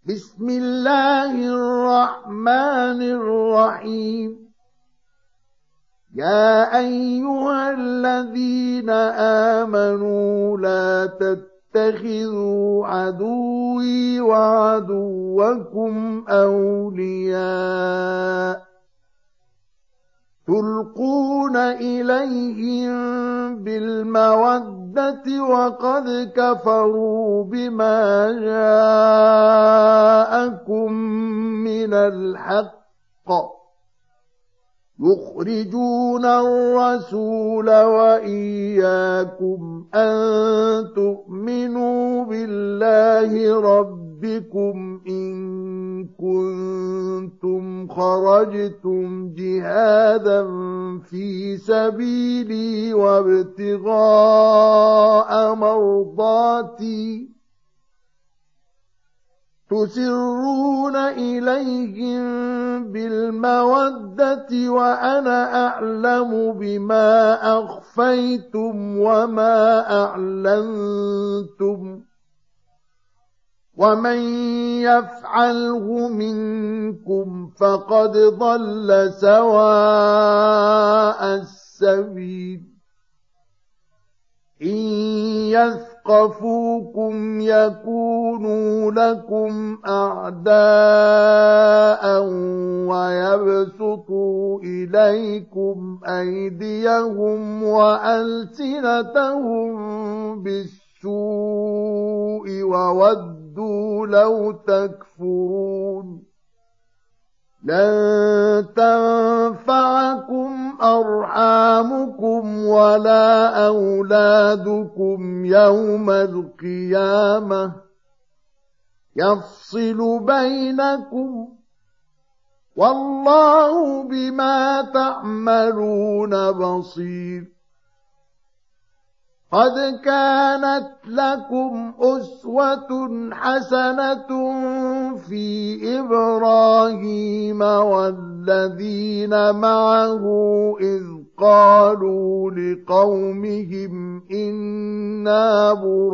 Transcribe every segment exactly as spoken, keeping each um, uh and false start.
بسم الله الرحمن الرحيم. يا أيها الذين آمنوا لا تتخذوا عدوي وعدوكم أولياء تلقون إليهم بالمودة وقد كفروا بما جاءكم من الحق يخرجون الرسول وإياكم أن تؤمنوا بالله ربكم إن كنتم خرجتم جهادا في سبيلي وابتغاء مرضاتي تسرون إليهم بالمودة وأنا أعلم بما أخفيتم وما أعلنتم ومن يفعله منكم فقد ضل سواء السبيل. إن يثقفوكم يكونوا لكم أعداء ويبسطوا إليكم أيديهم وألسنتهم بالسوء وودوا لو تكفرون. لن تنفعكم أرحامكم ولا أولادكم يوم القيامة يفصل بينكم والله بما تعملون بصير. قد كانت لكم أسوة حسنة في إبراهيم والذين معه إذ قالوا لقومهم إنا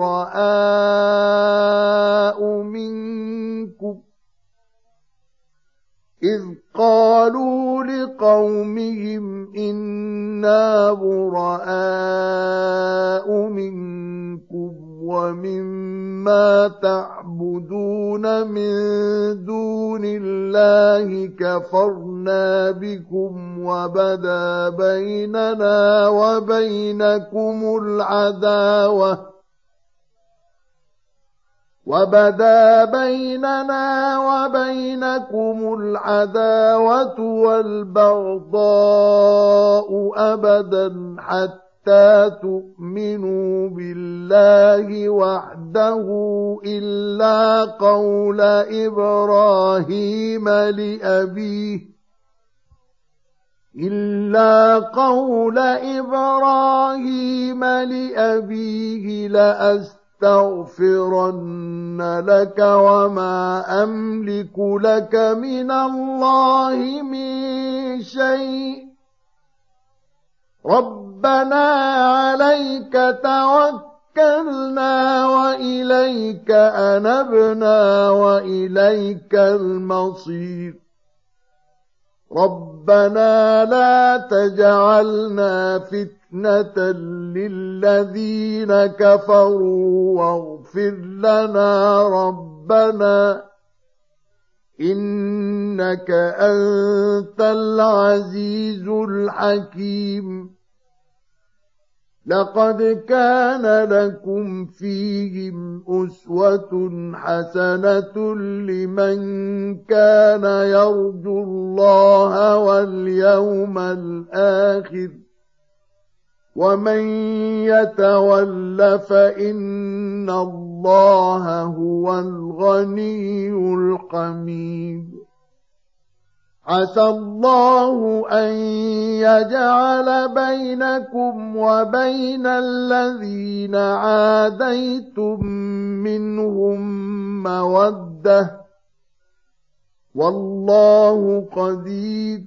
براء منكم إذ قالوا لقومهم إنا براء منكم ومما تعبدون من دون الله كفرنا بكم وبدا بيننا وبينكم العداوة وبدا بيننا وبينكم العداوة والبغضاء أبدا حتى تؤمنوا بالله وحده إلا قول إبراهيم لأبيه إلا قول إبراهيم لأبيه لأستغفرن أستغفرن لك وما أملك لك من الله من شيء ربنا عليك توكلنا وإليك أنبنا وإليك المصير. ربنا لا تجعلنا فتنة للذين كفروا واغفر لنا ربنا إنك أنت العزيز الحكيم. لقد كان لكم فيهم أسوة حسنة لمن كان يرجو الله واليوم الآخر ومن يتول فإن الله هو الغني الحميد. عسى الله أن يجعل بينكم وبين الذين عاديتم منهم مودة والله قدير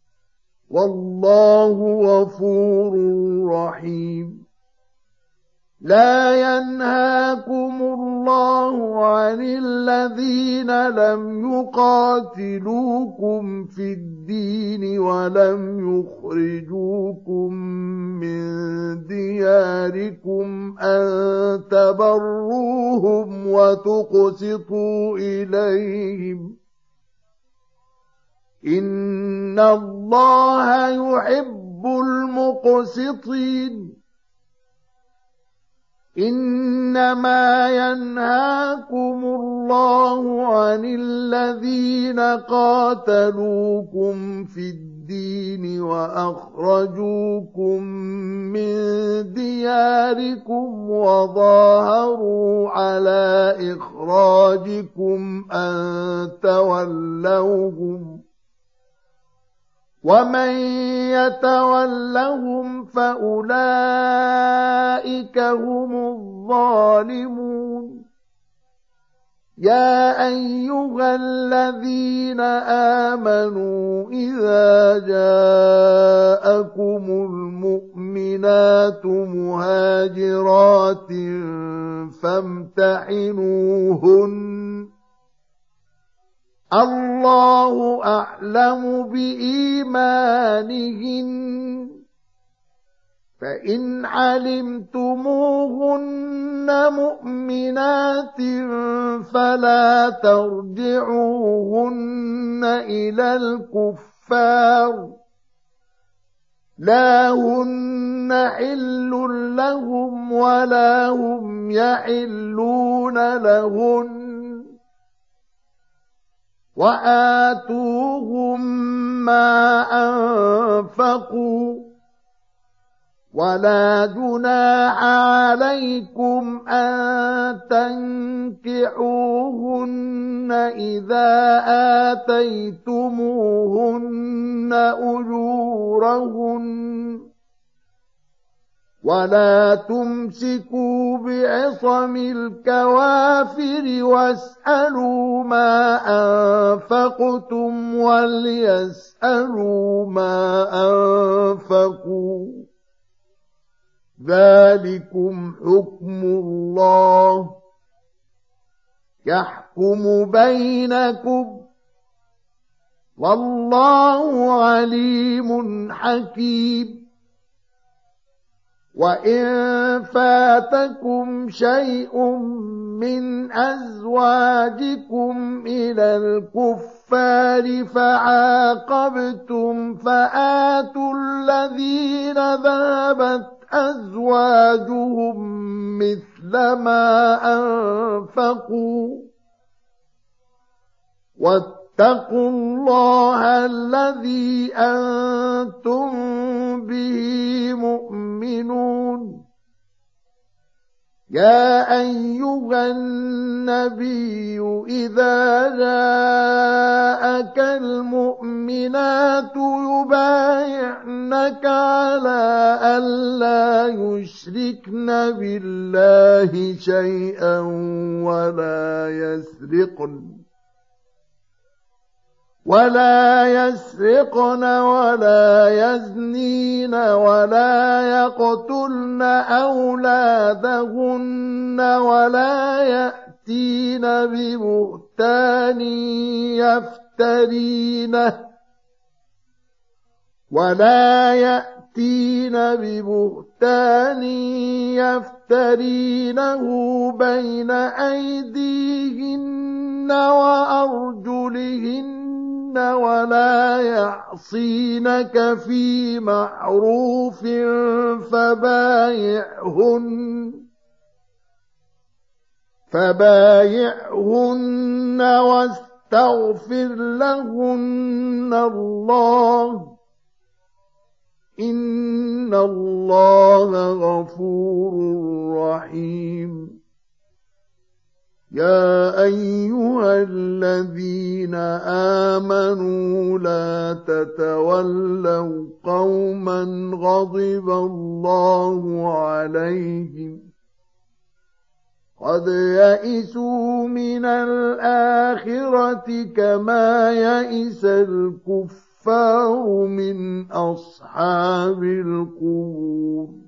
والله غفور رحيم. لا ينهاكم الله عن الذين لم يقاتلوكم في الدين ولم يخرجوكم من دياركم أن تبروهم وتقسطوا إليهم إن الله يحب المقسطين إنما ينهاكم الله عن الذين قاتلوكم في الدين وأخرجوكم من دياركم وظاهروا على إخراجكم أن تولوهم ومن يتولهم فأولئك هم الظالمون يا أيها الذين آمنوا إذا جاءكم المؤمنات مهاجرات فامتحنوهن الله أعلم بإيمانهن فإن علمتموهن مؤمنات فلا ترجعوهن إلى الكفار لا هن حل لهم ولا هم يحلون لهن وآتوهم ما أنفقوا ولا جناح عليكم أن تنكحوهن إذا آتيتموهن أجورهن ولا تمسكوا بعصم الكوافر واسألوا ما أنفقتم وليسألوا ما أنفقوا ذلكم حكم الله يحكم بينكم والله عليم حكيم وإن فاتكم شيء من أزواجكم إلى الكفار فعاقبتم فآتوا الذين ذهبت أزواجهم مثل ما أنفقوا واتقوا الله الذي أنتم به مؤمنون يا أيها النبي إذا جاءك المؤمنات يبايعنك على ألا يشركن بالله شيئا ولا يسرقن ولا يسرقن ولا يزنين ولا يقتلن أولادهن ولا يأتين ببهتان يفترينه ولا يأتين ببهتان يفترينه بين أيديهن وأرجلهن ولا يعصينك في معروف فبايعهن فبايعهن واستغفر لهن الله إن الله غفور رحيم يا أيها الذين آمنوا لا تتولوا قوما غضب الله عليهم قد يئسوا من الآخرة كما يئس الكفار من أصحاب القبور